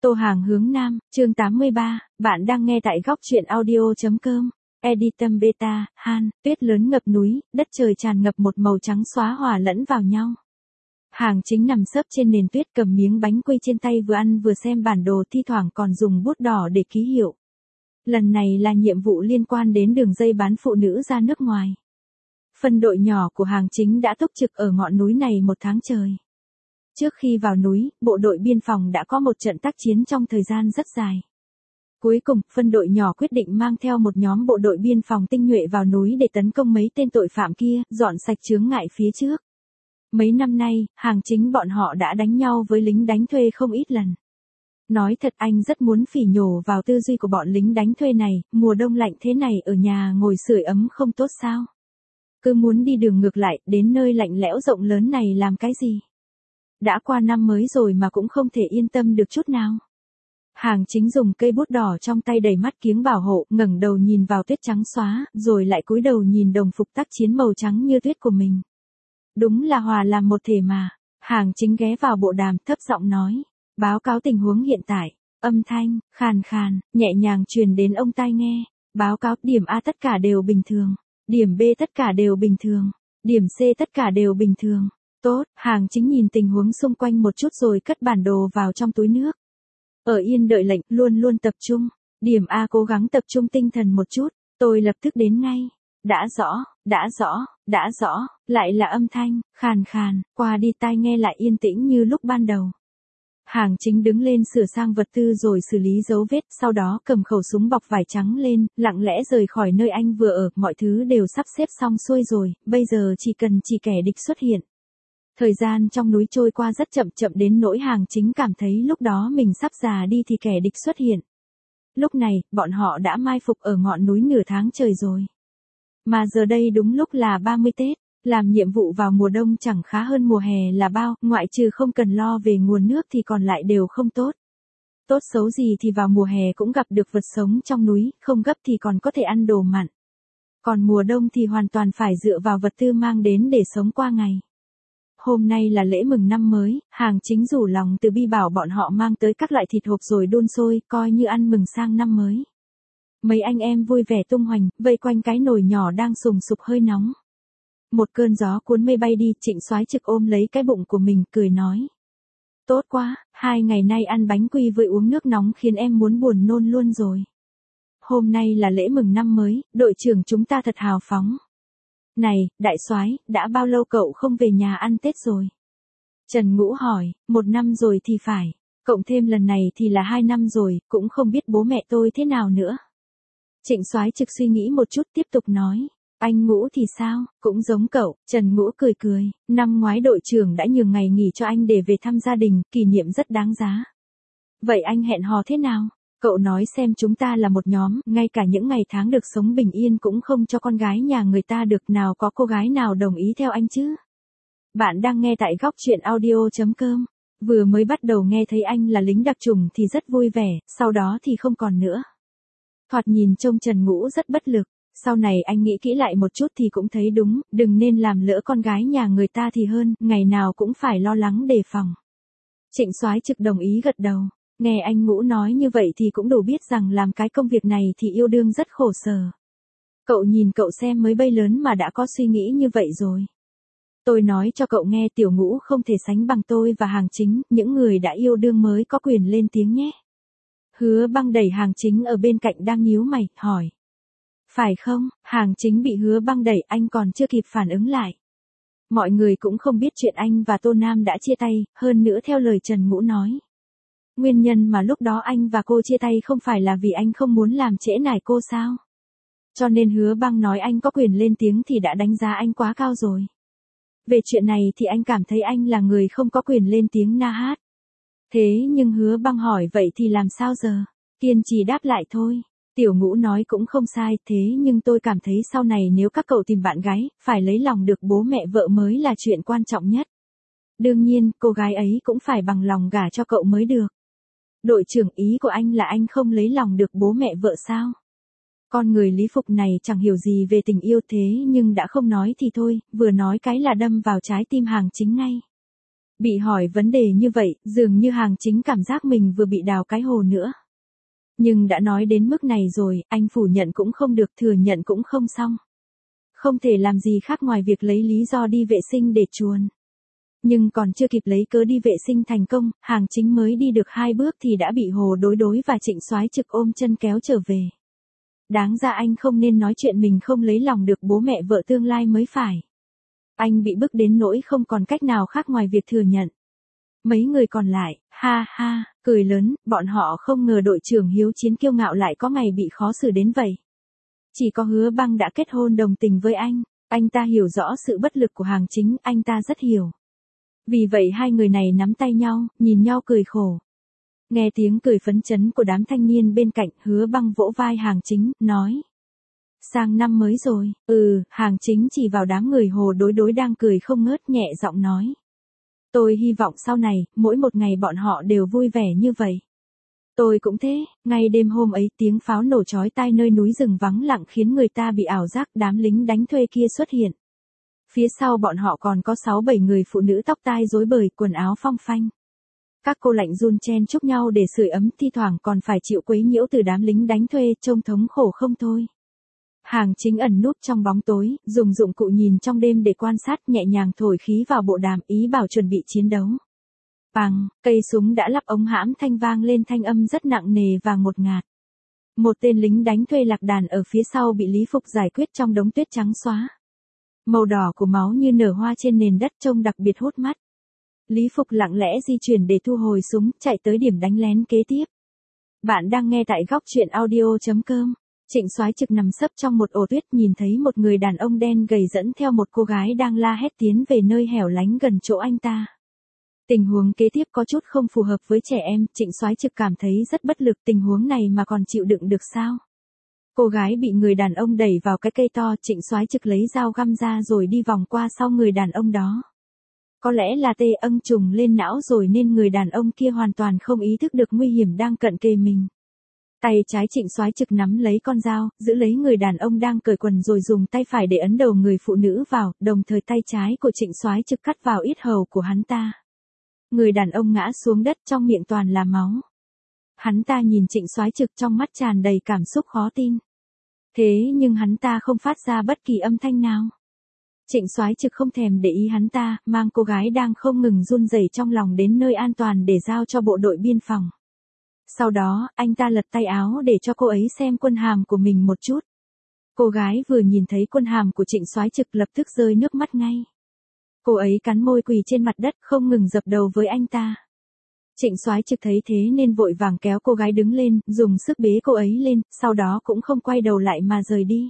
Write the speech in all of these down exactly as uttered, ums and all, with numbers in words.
Tô Hàng hướng Nam, chương tám mươi ba, bạn đang nghe tại góc truyện audio.com. Editum Beta, Han, tuyết lớn ngập núi, đất trời tràn ngập một màu trắng xóa hòa lẫn vào nhau. Hàng Chính nằm xấp trên nền tuyết cầm miếng bánh quy trên tay vừa ăn vừa xem bản đồ, thi thoảng còn dùng bút đỏ để ký hiệu. Lần này là nhiệm vụ liên quan đến đường dây bán phụ nữ ra nước ngoài. Phân đội nhỏ của Hàng Chính đã túc trực ở ngọn núi này một tháng trời. Trước khi vào núi, bộ đội biên phòng đã có một trận tác chiến trong thời gian rất dài. Cuối cùng, phân đội nhỏ quyết định mang theo một nhóm bộ đội biên phòng tinh nhuệ vào núi để tấn công mấy tên tội phạm kia, dọn sạch chướng ngại phía trước. Mấy năm nay, Hàng Chính bọn họ đã đánh nhau với lính đánh thuê không ít lần. Nói thật, anh rất muốn phỉ nhổ vào tư duy của bọn lính đánh thuê này, mùa đông lạnh thế này ở nhà ngồi sưởi ấm không tốt sao? Cứ muốn đi đường ngược lại, đến nơi lạnh lẽo rộng lớn này làm cái gì? Đã qua năm mới rồi mà cũng không thể yên tâm được chút nào. Hàng Chính dùng cây bút đỏ trong tay đầy mắt kiếng bảo hộ, ngẩng đầu nhìn vào tuyết trắng xóa, rồi lại cúi đầu nhìn đồng phục tác chiến màu trắng như tuyết của mình. Đúng là hòa làm một thể mà. Hàng Chính ghé vào bộ đàm, thấp giọng nói, báo cáo tình huống hiện tại. Âm thanh khàn khàn, nhẹ nhàng truyền đến ông tai nghe. Báo cáo, điểm A tất cả đều bình thường, điểm B tất cả đều bình thường, điểm C tất cả đều bình thường. Tốt, Hàng Chính nhìn tình huống xung quanh một chút rồi cất bản đồ vào trong túi nước. Ở yên đợi lệnh, luôn luôn tập trung. Điểm A cố gắng tập trung tinh thần một chút, tôi lập tức đến ngay. Đã rõ, đã rõ, đã rõ, lại là âm thanh, khàn khàn, qua đi tai nghe lại yên tĩnh như lúc ban đầu. Hàng Chính đứng lên sửa sang vật tư rồi xử lý dấu vết, sau đó cầm khẩu súng bọc vải trắng lên, lặng lẽ rời khỏi nơi anh vừa ở, mọi thứ đều sắp xếp xong xuôi rồi, bây giờ chỉ cần chỉ kẻ địch xuất hiện. Thời gian trong núi trôi qua rất chậm chậm đến nỗi Hàng Chính cảm thấy lúc đó mình sắp già đi thì kẻ địch xuất hiện. Lúc này, bọn họ đã mai phục ở ngọn núi nửa tháng trời rồi. Mà giờ đây đúng lúc là ba mươi Tết, làm nhiệm vụ vào mùa đông chẳng khá hơn mùa hè là bao, ngoại trừ không cần lo về nguồn nước thì còn lại đều không tốt. Tốt xấu gì thì vào mùa hè cũng gặp được vật sống trong núi, không gấp thì còn có thể ăn đồ mặn. Còn mùa đông thì hoàn toàn phải dựa vào vật tư mang đến để sống qua ngày. Hôm nay là lễ mừng năm mới, Hàng Chính rủ lòng từ bi bảo bọn họ mang tới các loại thịt hộp rồi đun sôi, coi như ăn mừng sang năm mới. Mấy anh em vui vẻ tung hoành, vây quanh cái nồi nhỏ đang sùng sục hơi nóng. Một cơn gió cuốn mây bay đi, Trịnh Soái Trực ôm lấy cái bụng của mình, cười nói. Tốt quá, hai ngày nay ăn bánh quy với uống nước nóng khiến em muốn buồn nôn luôn rồi. Hôm nay là lễ mừng năm mới, đội trưởng chúng ta thật hào phóng. Này, đại soái, đã bao lâu cậu không về nhà ăn Tết rồi? Trần Ngũ hỏi, một năm rồi thì phải, cộng thêm lần này thì là hai năm rồi, cũng không biết bố mẹ tôi thế nào nữa. Trịnh Soái Trực suy nghĩ một chút tiếp tục nói, anh Ngũ thì sao, cũng giống cậu. Trần Ngũ cười cười, năm ngoái đội trưởng đã nhường ngày nghỉ cho anh để về thăm gia đình, kỷ niệm rất đáng giá. Vậy anh hẹn hò thế nào? Cậu nói xem, chúng ta là một nhóm, ngay cả những ngày tháng được sống bình yên cũng không cho con gái nhà người ta được, nào có cô gái nào đồng ý theo anh chứ? Bạn đang nghe tại góc truyện audio.com. Vừa mới bắt đầu nghe thấy anh là lính đặc chủng thì rất vui vẻ, sau đó thì không còn nữa. Thoạt nhìn trông Trần Ngũ rất bất lực, sau này anh nghĩ kỹ lại một chút thì cũng thấy đúng, đừng nên làm lỡ con gái nhà người ta thì hơn, ngày nào cũng phải lo lắng đề phòng. Trịnh Soái Trực đồng ý gật đầu. Nghe anh Ngũ nói như vậy thì cũng đủ biết rằng làm cái công việc này thì yêu đương rất khổ sở. Cậu nhìn cậu xem, mới bay lớn mà đã có suy nghĩ như vậy rồi. Tôi nói cho cậu nghe, Tiểu Ngũ không thể sánh bằng tôi và Hàng Chính, những người đã yêu đương mới có quyền lên tiếng nhé. Hứa Băng đẩy Hàng Chính ở bên cạnh đang nhíu mày, hỏi. Phải không? Hàng Chính bị Hứa Băng đẩy, anh còn chưa kịp phản ứng lại. Mọi người cũng không biết chuyện anh và Tô Nam đã chia tay, hơn nữa theo lời Trần Ngũ nói. Nguyên nhân mà lúc đó anh và cô chia tay không phải là vì anh không muốn làm trễ nải cô sao? Cho nên Hứa Băng nói anh có quyền lên tiếng thì đã đánh giá anh quá cao rồi. Về chuyện này thì anh cảm thấy anh là người không có quyền lên tiếng na hát. Thế nhưng Hứa Băng hỏi vậy thì làm sao giờ? Kiên trì đáp lại thôi. Tiểu Ngũ nói cũng không sai, thế nhưng tôi cảm thấy sau này nếu các cậu tìm bạn gái, phải lấy lòng được bố mẹ vợ mới là chuyện quan trọng nhất. Đương nhiên, cô gái ấy cũng phải bằng lòng gả cho cậu mới được. Đội trưởng, ý của anh là anh không lấy lòng được bố mẹ vợ sao? Con người Lý Phục này chẳng hiểu gì về tình yêu, thế nhưng đã không nói thì thôi, vừa nói cái là đâm vào trái tim Hàng Chính ngay. Bị hỏi vấn đề như vậy, dường như Hàng Chính cảm giác mình vừa bị đào cái hồ nữa. Nhưng đã nói đến mức này rồi, anh phủ nhận cũng không được, thừa nhận cũng không xong. Không thể làm gì khác ngoài việc lấy lý do đi vệ sinh để chuồn. Nhưng còn chưa kịp lấy cớ đi vệ sinh thành công, Hàng Chính mới đi được hai bước thì đã bị Hồ Đối Đối và Trịnh Soái Trực ôm chân kéo trở về. Đáng ra anh không nên nói chuyện mình không lấy lòng được bố mẹ vợ tương lai mới phải. Anh bị bức đến nỗi không còn cách nào khác ngoài việc thừa nhận. Mấy người còn lại, ha ha, cười lớn, bọn họ không ngờ đội trưởng hiếu chiến kiêu ngạo lại có ngày bị khó xử đến vậy. Chỉ có Hứa Băng đã kết hôn đồng tình với anh, anh ta hiểu rõ sự bất lực của Hàng Chính, anh ta rất hiểu. Vì vậy hai người này nắm tay nhau, nhìn nhau cười khổ. Nghe tiếng cười phấn chấn của đám thanh niên bên cạnh, Hứa Băng vỗ vai Hàng Chính, nói. Sang năm mới rồi, ừ, Hàng Chính chỉ vào đám người Hồ Đối Đối đang cười không ngớt nhẹ giọng nói. Tôi hy vọng sau này, mỗi một ngày bọn họ đều vui vẻ như vậy. Tôi cũng thế, ngay đêm hôm ấy tiếng pháo nổ chói tai nơi núi rừng vắng lặng khiến người ta bị ảo giác đám lính đánh thuê kia xuất hiện. Phía sau bọn họ còn có sáu bảy người phụ nữ tóc tai rối bời, quần áo phong phanh. Các cô lạnh run chen chúc nhau để sưởi ấm, thi thoảng còn phải chịu quấy nhiễu từ đám lính đánh thuê, trông thống khổ không thôi. Hàng Chính ẩn núp trong bóng tối, dùng dụng cụ nhìn trong đêm để quan sát, nhẹ nhàng thổi khí vào bộ đàm, ý bảo chuẩn bị chiến đấu. Bằng, cây súng đã lắp ống hãm thanh vang lên, thanh âm rất nặng nề và ngột ngạt. Một tên lính đánh thuê lạc đàn ở phía sau bị Lý Phục giải quyết trong đống tuyết trắng xóa. Màu đỏ của máu như nở hoa trên nền đất trông đặc biệt hút mắt. Lý Phục lặng lẽ di chuyển để thu hồi súng, chạy tới điểm đánh lén kế tiếp. Bạn đang nghe tại góc truyện audio chấm com. Trịnh Soái Trực nằm sấp trong một ổ tuyết, nhìn thấy một người đàn ông đen gầy dẫn theo một cô gái đang la hét tiến về nơi hẻo lánh gần chỗ anh ta. Tình huống kế tiếp có chút không phù hợp với trẻ em, Trịnh Soái Trực cảm thấy rất bất lực, tình huống này mà còn chịu đựng được sao? Cô gái bị người đàn ông đẩy vào cái cây to, Trịnh Soái Trực lấy dao găm ra rồi đi vòng qua sau người đàn ông đó. Có lẽ là tê âng trùng lên não rồi nên người đàn ông kia hoàn toàn không ý thức được nguy hiểm đang cận kề mình. Tay trái Trịnh Soái Trực nắm lấy con dao, giữ lấy người đàn ông đang cởi quần rồi dùng tay phải để ấn đầu người phụ nữ vào, đồng thời tay trái của Trịnh Soái Trực cắt vào yết hầu của hắn ta. Người đàn ông ngã xuống đất, trong miệng toàn là máu. Hắn ta nhìn Trịnh Soái Trực trong mắt tràn đầy cảm xúc khó tin. Thế nhưng hắn ta không phát ra bất kỳ âm thanh nào. Trịnh Soái Trực không thèm để ý hắn ta, mang cô gái đang không ngừng run rẩy trong lòng đến nơi an toàn để giao cho bộ đội biên phòng. Sau đó, anh ta lật tay áo để cho cô ấy xem quân hàm của mình một chút. Cô gái vừa nhìn thấy quân hàm của Trịnh Soái Trực lập tức rơi nước mắt ngay. Cô ấy cắn môi quỳ trên mặt đất không ngừng dập đầu với anh ta. Trịnh Soái Trực thấy thế nên vội vàng kéo cô gái đứng lên, dùng sức bế cô ấy lên, sau đó cũng không quay đầu lại mà rời đi.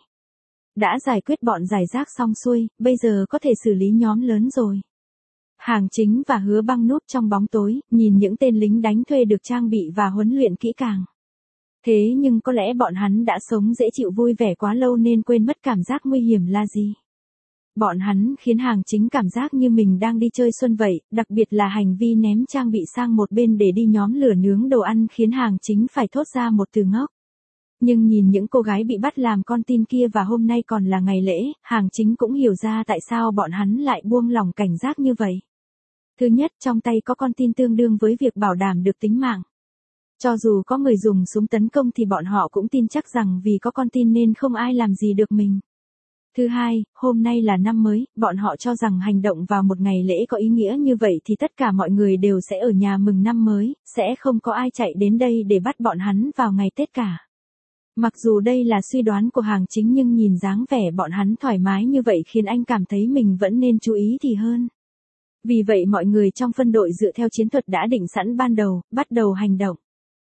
Đã giải quyết bọn giải rác xong xuôi, bây giờ có thể xử lý nhóm lớn rồi. Hàng Chính và Hứa Băng núp trong bóng tối, nhìn những tên lính đánh thuê được trang bị và huấn luyện kỹ càng. Thế nhưng có lẽ bọn hắn đã sống dễ chịu vui vẻ quá lâu nên quên mất cảm giác nguy hiểm là gì. Bọn hắn khiến Hàng Chính cảm giác như mình đang đi chơi xuân vậy, đặc biệt là hành vi ném trang bị sang một bên để đi nhóm lửa nướng đồ ăn khiến Hàng Chính phải thốt ra một từ ngốc. Nhưng nhìn những cô gái bị bắt làm con tin kia và hôm nay còn là ngày lễ, Hàng Chính cũng hiểu ra tại sao bọn hắn lại buông lỏng cảnh giác như vậy. Thứ nhất, trong tay có con tin tương đương với việc bảo đảm được tính mạng. Cho dù có người dùng súng tấn công thì bọn họ cũng tin chắc rằng vì có con tin nên không ai làm gì được mình. Thứ hai, hôm nay là năm mới, bọn họ cho rằng hành động vào một ngày lễ có ý nghĩa như vậy thì tất cả mọi người đều sẽ ở nhà mừng năm mới, sẽ không có ai chạy đến đây để bắt bọn hắn vào ngày Tết cả. Mặc dù đây là suy đoán của Hàng Chính nhưng nhìn dáng vẻ bọn hắn thoải mái như vậy khiến anh cảm thấy mình vẫn nên chú ý thì hơn. Vì vậy mọi người trong phân đội dựa theo chiến thuật đã định sẵn ban đầu, bắt đầu hành động.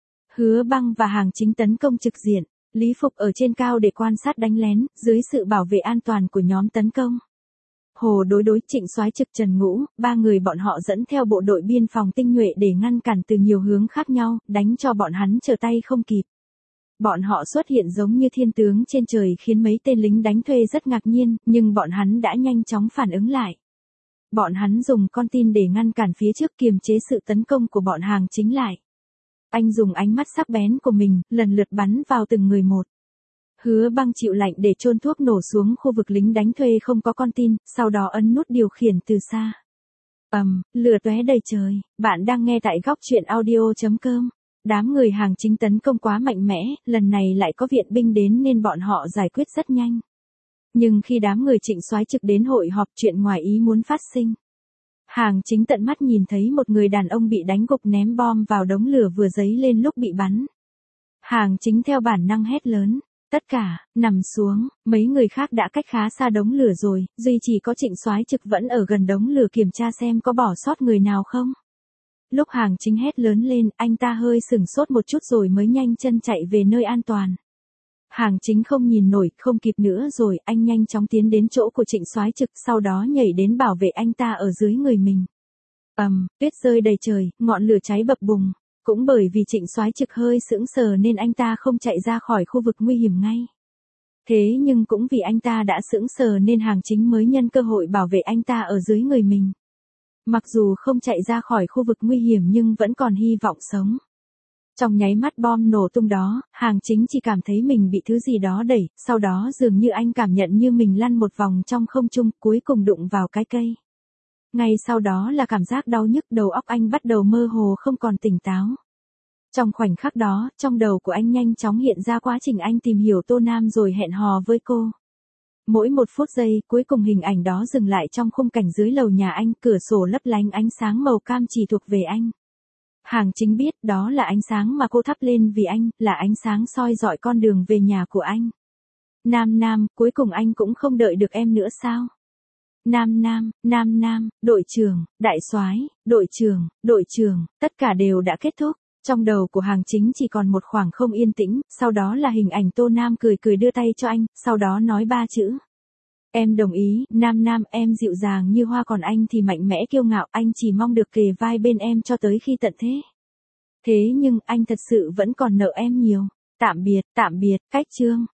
Hứa Băng và Hàng Chính tấn công trực diện, Lý Phục ở trên cao để quan sát đánh lén, dưới sự bảo vệ an toàn của nhóm tấn công. Hồ Đối Đối, Trịnh Soái Trực, Trần Ngũ, ba người bọn họ dẫn theo bộ đội biên phòng tinh nhuệ để ngăn cản từ nhiều hướng khác nhau, đánh cho bọn hắn trở tay không kịp. Bọn họ xuất hiện giống như thiên tướng trên trời khiến mấy tên lính đánh thuê rất ngạc nhiên, nhưng bọn hắn đã nhanh chóng phản ứng lại. Bọn hắn dùng con tin để ngăn cản phía trước kiềm chế sự tấn công của bọn Hàng Chính lại. Anh dùng ánh mắt sắc bén của mình, lần lượt bắn vào từng người một. Hứa Băng chịu lệnh để chôn thuốc nổ xuống khu vực lính đánh thuê không có con tin, sau đó ấn nút điều khiển từ xa. Ầm, lửa tóe đầy trời, bạn đang nghe tại góc truyện audio chấm com. Đám người hàng chính tấn công quá mạnh mẽ, lần này lại có viện binh đến nên bọn họ giải quyết rất nhanh. Nhưng khi đám người Trịnh Soái Trực đến hội họp, chuyện ngoài ý muốn phát sinh. Hàng chính tận mắt nhìn thấy một người đàn ông bị đánh gục ném bom vào đống lửa vừa dấy lên lúc bị bắn. Hàng chính theo bản năng hét lớn, tất cả, nằm xuống, mấy người khác đã cách khá xa đống lửa rồi, duy chỉ có Trịnh Soái Trực vẫn ở gần đống lửa kiểm tra xem có bỏ sót người nào không. Lúc hàng chính hét lớn lên, anh ta hơi sửng sốt một chút rồi mới nhanh chân chạy về nơi an toàn. Hàng chính không nhìn nổi, không kịp nữa rồi, anh nhanh chóng tiến đến chỗ của Trịnh Soái Trực, sau đó nhảy đến bảo vệ anh ta ở dưới người mình. Ầm, tuyết rơi đầy trời, ngọn lửa cháy bập bùng. Cũng bởi vì Trịnh Soái Trực hơi sững sờ nên anh ta không chạy ra khỏi khu vực nguy hiểm ngay. Thế nhưng cũng vì anh ta đã sững sờ nên hàng chính mới nhân cơ hội bảo vệ anh ta ở dưới người mình. Mặc dù không chạy ra khỏi khu vực nguy hiểm nhưng vẫn còn hy vọng sống. Trong nháy mắt bom nổ tung đó, hàng chính chỉ cảm thấy mình bị thứ gì đó đẩy, sau đó dường như anh cảm nhận như mình lăn một vòng trong không trung, cuối cùng đụng vào cái cây. Ngay sau đó là cảm giác đau nhức, đầu óc anh bắt đầu mơ hồ không còn tỉnh táo. Trong khoảnh khắc đó, trong đầu của anh nhanh chóng hiện ra quá trình anh tìm hiểu Tô Nam rồi hẹn hò với cô. Mỗi một phút giây, cuối cùng hình ảnh đó dừng lại trong khung cảnh dưới lầu nhà anh, cửa sổ lấp lánh ánh sáng màu cam chỉ thuộc về anh. Hàng chính biết đó là ánh sáng mà cô thắp lên vì anh, là ánh sáng soi rọi con đường về nhà của anh. Nam Nam, cuối cùng anh cũng không đợi được em nữa sao? Nam Nam, Nam Nam, đội trưởng, đại soái, đội trưởng, đội trưởng, tất cả đều đã kết thúc. Trong đầu của hàng chính chỉ còn một khoảng không yên tĩnh, sau đó là hình ảnh Tô Nam cười cười đưa tay cho anh, sau đó nói ba chữ. Em đồng ý, Nam Nam, em dịu dàng như hoa còn anh thì mạnh mẽ kiêu ngạo, anh chỉ mong được kề vai bên em cho tới khi tận thế. Thế nhưng anh thật sự vẫn còn nợ em nhiều. Tạm biệt, tạm biệt, cách chương.